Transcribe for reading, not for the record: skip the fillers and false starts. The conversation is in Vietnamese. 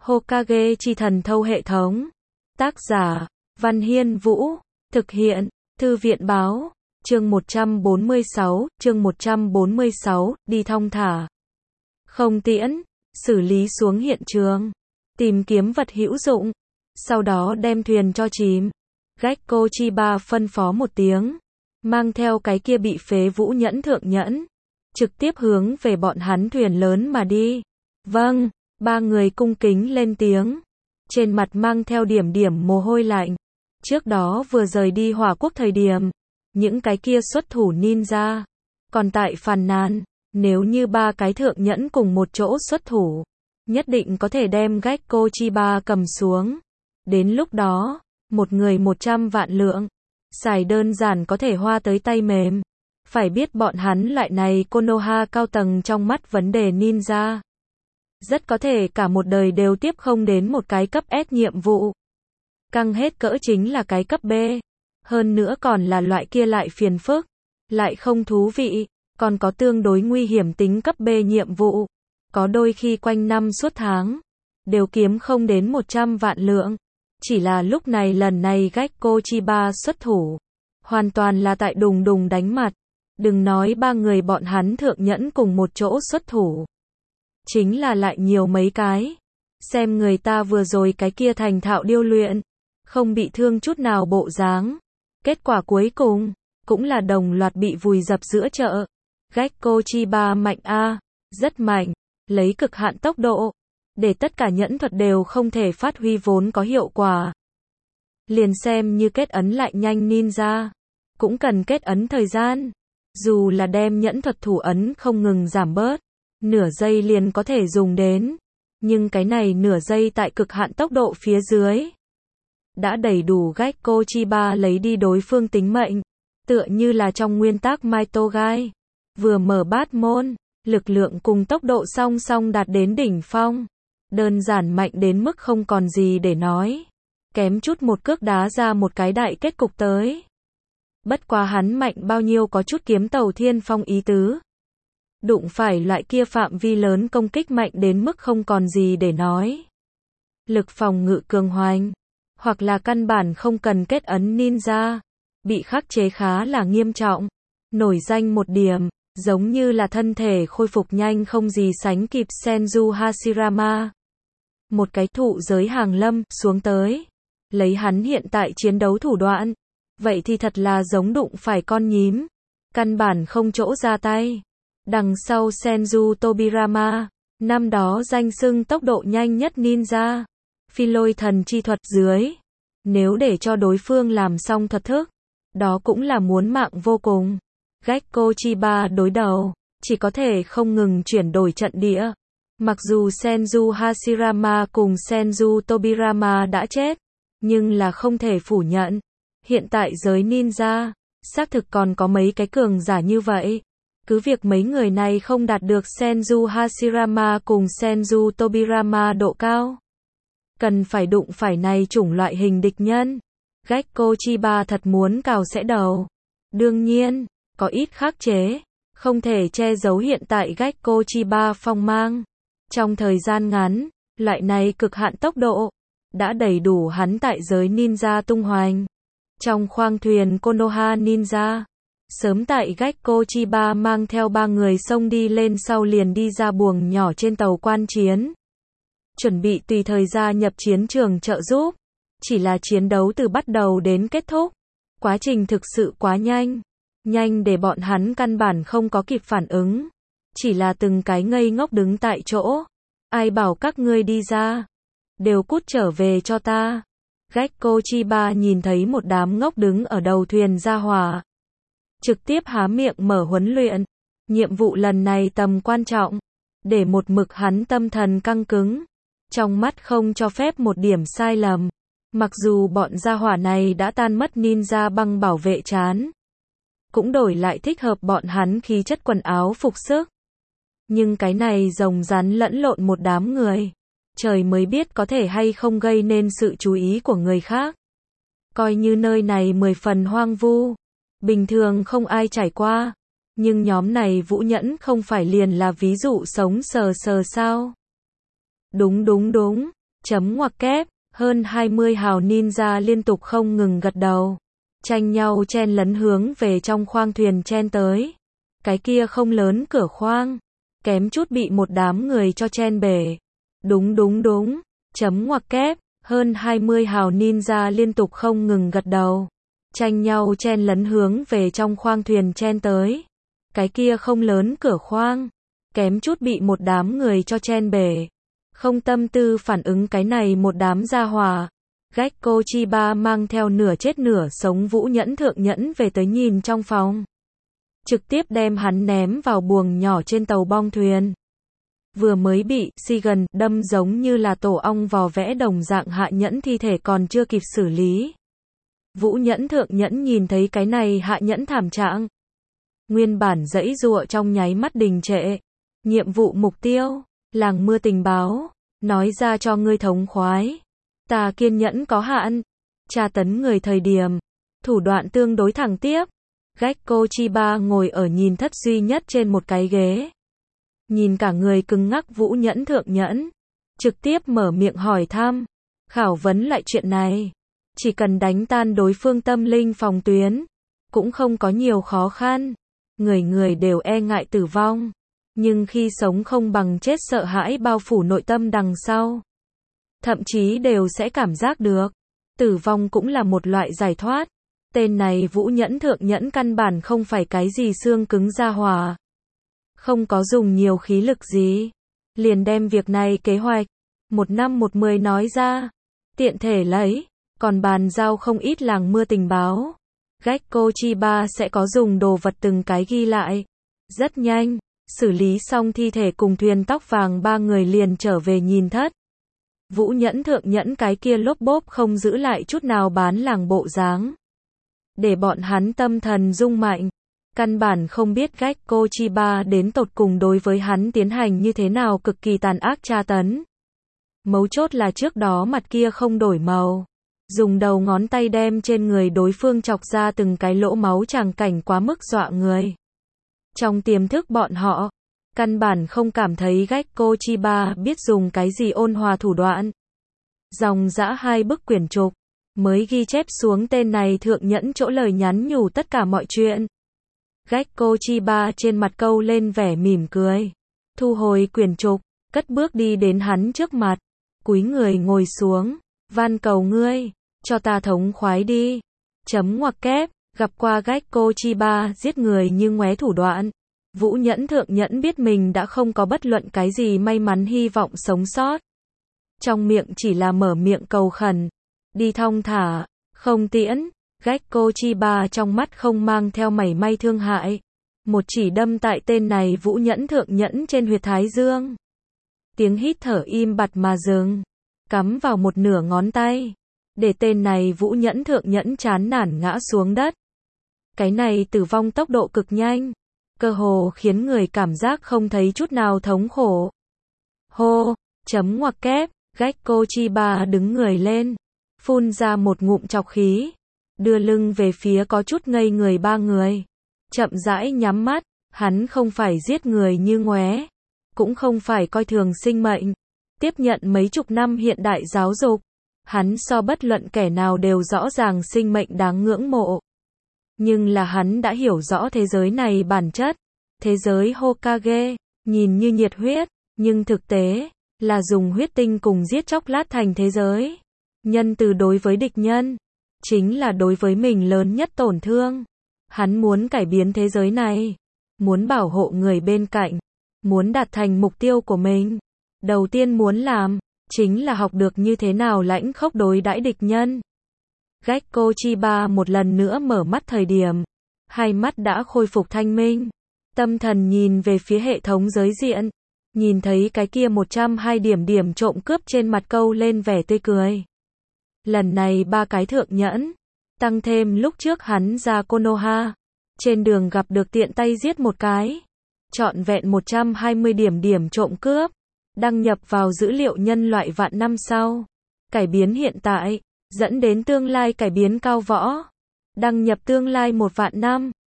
Hokage chi thần thâu hệ thống. Tác giả, Văn Hiên Vũ. Thực hiện, Thư viện Báo. Chương 146, đi thong thả. Không tiễn, xử lý xuống hiện trường. Tìm kiếm vật hữu dụng. Sau đó đem thuyền cho chìm. Gekko Chiba phân phó một tiếng. Mang theo cái kia bị phế vũ nhẫn thượng nhẫn. Trực tiếp hướng về bọn hắn thuyền lớn mà đi. Vâng, ba người cung kính lên tiếng. Trên mặt mang theo điểm điểm mồ hôi lạnh. Trước đó vừa rời đi Hỏa Quốc thời điểm. Những cái kia xuất thủ ninja. Còn tại phàn nàn. Nếu như ba cái thượng nhẫn cùng một chỗ xuất thủ. Nhất định có thể đem Gekko Chiba cầm xuống. Đến lúc đó, một người 100 vạn lượng. Xài đơn giản có thể hoa tới tay mềm. Phải biết bọn hắn loại này Konoha cao tầng trong mắt vấn đề ninja. Rất có thể cả một đời đều tiếp không đến một cái cấp S nhiệm vụ. Căng hết cỡ chính là cái cấp B. Hơn nữa còn là loại kia lại phiền phức. Lại không thú vị. Còn có tương đối nguy hiểm tính cấp B nhiệm vụ. Có đôi khi quanh năm suốt tháng. Đều kiếm không đến 100 vạn lượng. Chỉ là lúc này lần này Gekko Chiba xuất thủ. Hoàn toàn là tại đùng đùng đánh mặt. Đừng nói ba người bọn hắn thượng nhẫn cùng một chỗ xuất thủ. Chính là lại nhiều mấy cái. Xem người ta vừa rồi cái kia thành thạo điêu luyện. Không bị thương chút nào bộ dáng. Kết quả cuối cùng, cũng là đồng loạt bị vùi dập giữa chợ. Gekko Chiba mạnh a, rất mạnh. Lấy cực hạn tốc độ. Để tất cả nhẫn thuật đều không thể phát huy vốn có hiệu quả. Liền xem như kết ấn lại nhanh ninja. Cũng cần kết ấn thời gian. Dù là đem nhẫn thuật thủ ấn không ngừng giảm bớt. Nửa giây liền có thể dùng đến. Nhưng cái này nửa giây tại cực hạn tốc độ phía dưới. Đã đầy đủ Gekko Chiba lấy đi đối phương tính mệnh. Tựa như là trong nguyên tắc Maitogai. Vừa mở bát môn. Lực lượng cùng tốc độ song song đạt đến đỉnh phong. Đơn giản mạnh đến mức không còn gì để nói. Kém chút một cước đá ra một cái đại kết cục tới. Bất quá hắn mạnh bao nhiêu có chút kiếm tàu thiên phong ý tứ. Đụng phải loại kia phạm vi lớn công kích mạnh đến mức không còn gì để nói. Lực phòng ngự cường hoành. Hoặc là căn bản không cần kết ấn ninja. Bị khắc chế khá là nghiêm trọng. Nổi danh một điểm. Giống như là thân thể khôi phục nhanh không gì sánh kịp Senju Hashirama. Một cái thụ giới hàng lâm xuống tới. Lấy hắn hiện tại chiến đấu thủ đoạn. Vậy thì thật là giống đụng phải con nhím. Căn bản không chỗ ra tay. Đằng sau Senju Tobirama. Năm đó danh xưng tốc độ nhanh nhất ninja. Phi lôi thần chi thuật dưới. Nếu để cho đối phương làm xong thuật thức. Đó cũng là muốn mạng vô cùng. Gekko Chiba đối đầu. Chỉ có thể không ngừng chuyển đổi trận địa. Mặc dù Senju Hashirama cùng Senju Tobirama đã chết. Nhưng là không thể phủ nhận. Hiện tại giới ninja. Xác thực còn có mấy cái cường giả như vậy. Cứ việc mấy người này không đạt được Senju Hashirama cùng Senju Tobirama độ cao. Cần phải đụng phải này chủng loại hình địch nhân. Gekko Chiba thật muốn cào xẽ đầu. Đương nhiên, có ít khắc chế. Không thể che giấu hiện tại Gekko Chiba phong mang. Trong thời gian ngắn, loại này cực hạn tốc độ. Đã đầy đủ hắn tại giới ninja tung hoành. Trong khoang thuyền Konoha ninja. Sớm tại Gekko Chiba mang theo ba người xông đi lên sau liền đi ra buồng nhỏ trên tàu quan chiến. Chuẩn bị tùy thời gia nhập chiến trường trợ giúp. Chỉ là chiến đấu từ bắt đầu đến kết thúc. Quá trình thực sự quá nhanh. Nhanh để bọn hắn căn bản không có kịp phản ứng. Chỉ là từng cái ngây ngốc đứng tại chỗ. Ai bảo các ngươi đi ra. Đều cút trở về cho ta. Gekko Chiba nhìn thấy một đám ngốc đứng ở đầu thuyền ra hỏa. Trực tiếp há miệng mở huấn luyện. Nhiệm vụ lần này tầm quan trọng. Để một mực hắn tâm thần căng cứng. Trong mắt không cho phép một điểm sai lầm. Mặc dù bọn gia hỏa này đã tan mất ninja băng bảo vệ trán. Cũng đổi lại thích hợp bọn hắn khí chất quần áo phục sức. Nhưng cái này rồng rắn lẫn lộn một đám người. Trời mới biết có thể hay không gây nên sự chú ý của người khác. Coi như nơi này 10 phần hoang vu. Bình thường không ai trải qua. Nhưng nhóm này vũ nhẫn không phải liền là ví dụ sống sờ sờ sao. Đúng. Chấm ngoặc kép, hơn 20 hào ninja liên tục không ngừng gật đầu. Tranh nhau chen lấn hướng về trong khoang thuyền chen tới. Cái kia không lớn cửa khoang. Kém chút bị một đám người cho chen bể. Đúng đúng đúng. Chấm ngoặc kép, hơn 20 hào ninja liên tục không ngừng gật đầu. Tranh nhau chen lấn hướng về trong khoang thuyền chen tới. Cái kia không lớn cửa khoang. Kém chút bị một đám người cho chen bể. Không tâm tư phản ứng cái này một đám gia hỏa. Gekko Chiba mang theo nửa chết nửa sống Vũ Nhẫn Thượng Nhẫn về tới nhìn trong phòng. Trực tiếp đem hắn ném vào buồng nhỏ trên tàu bong thuyền. Vừa mới bị Shigen đâm giống như là tổ ong vò vẽ đồng dạng hạ nhẫn thi thể còn chưa kịp xử lý. Vũ Nhẫn Thượng Nhẫn nhìn thấy cái này hạ nhẫn thảm trạng. Nguyên bản giãy giụa trong nháy mắt đình trệ. Nhiệm vụ mục tiêu, làng mưa tình báo, nói ra cho ngươi thống khoái. Ta kiên nhẫn có hạn, tra tấn người thời điểm, thủ đoạn tương đối thẳng tiếp. Gekko Chiba ngồi ở nhìn thất duy nhất trên một cái ghế. Nhìn cả người cứng ngắc Vũ Nhẫn Thượng Nhẫn, trực tiếp mở miệng hỏi thăm, khảo vấn lại chuyện này. Chỉ cần đánh tan đối phương tâm linh phòng tuyến, cũng không có nhiều khó khăn. Người người đều e ngại tử vong, nhưng khi sống không bằng chết sợ hãi bao phủ nội tâm đằng sau. Thậm chí đều sẽ cảm giác được, tử vong cũng là một loại giải thoát. Tên này Vũ Nhẫn Thượng Nhẫn căn bản không phải cái gì xương cứng gia hỏa. Không có dùng nhiều khí lực gì. Liền đem việc này kế hoạch, 1 năm 1 10 nói ra. Tiện thể lấy, còn bàn giao không ít làng mưa tình báo. Gekko Chiba sẽ có dùng đồ vật từng cái ghi lại. Rất nhanh, xử lý xong thi thể cùng thuyền tóc vàng 3 người liền trở về nhìn thất. Vũ Nhẫn Thượng Nhẫn cái kia lốp bốp không giữ lại chút nào bán làng bộ dáng. Để bọn hắn tâm thần rung mạnh. Căn bản không biết Gekko Chiba đến tột cùng đối với hắn tiến hành như thế nào cực kỳ tàn ác tra tấn. Mấu chốt là trước đó mặt kia không đổi màu. Dùng đầu ngón tay đem trên người đối phương chọc ra từng cái lỗ máu tràng cảnh quá mức dọa người. Trong tiềm thức bọn họ, căn bản không cảm thấy Gekko Chiba biết dùng cái gì ôn hòa thủ đoạn. Dòng dã 2 bức quyển trục, mới ghi chép xuống tên này Thượng Nhẫn chỗ lời nhắn nhủ tất cả mọi chuyện. Gekko Chiba trên mặt câu lên vẻ mỉm cười. Thu hồi quyển trục, cất bước đi đến hắn trước mặt. Cúi người ngồi xuống, van cầu ngươi, cho ta thống khoái đi. Chấm ngoặc kép, gặp qua Gekko Chiba giết người như ngoé thủ đoạn. Vũ Nhẫn Thượng Nhẫn biết mình đã không có bất luận cái gì may mắn hy vọng sống sót. Trong miệng chỉ là mở miệng cầu khẩn. Đi thong thả, không tiễn. Gekko Chiba trong mắt không mang theo mảy may thương hại. Một chỉ đâm tại tên này Vũ Nhẫn Thượng Nhẫn trên huyệt thái dương. Tiếng hít thở im bặt mà dừng. Cắm vào một nửa ngón tay. Để tên này Vũ Nhẫn Thượng Nhẫn chán nản ngã xuống đất. Cái này tử vong tốc độ cực nhanh. Cơ hồ khiến người cảm giác không thấy chút nào thống khổ. Hô, chấm ngoặc kép, Gekko Chiba đứng người lên. Phun ra một ngụm trọc khí. Đưa lưng về phía có chút ngây người 3 người. Chậm rãi nhắm mắt, hắn không phải giết người như ngoé. Cũng không phải coi thường sinh mệnh. Tiếp nhận mấy chục năm hiện đại giáo dục. Hắn so bất luận kẻ nào đều rõ ràng sinh mệnh đáng ngưỡng mộ. Nhưng là hắn đã hiểu rõ thế giới này bản chất. Thế giới Hokage, nhìn như nhiệt huyết, nhưng thực tế, là dùng huyết tinh cùng giết chóc lát thành thế giới. Nhân từ đối với địch nhân, chính là đối với mình lớn nhất tổn thương. Hắn muốn cải biến thế giới này, muốn bảo hộ người bên cạnh, muốn đạt thành mục tiêu của mình. Đầu tiên muốn làm, chính là học được như thế nào lãnh khốc đối đãi địch nhân. Gekko Chiba một lần nữa mở mắt thời điểm, hai mắt đã khôi phục thanh minh. Tâm thần nhìn về phía hệ thống giới diện, nhìn thấy cái kia 102 điểm trộm cướp trên mặt câu lên vẻ tươi cười. Lần này 3 cái thượng nhẫn, tăng thêm lúc trước hắn ra Konoha, trên đường gặp được tiện tay giết một cái. Trọn vẹn 120 điểm trộm cướp, đăng nhập vào dữ liệu nhân loại vạn năm sau. Cải biến hiện tại, dẫn đến tương lai cải biến cao võ. Đăng nhập tương lai 1 vạn năm.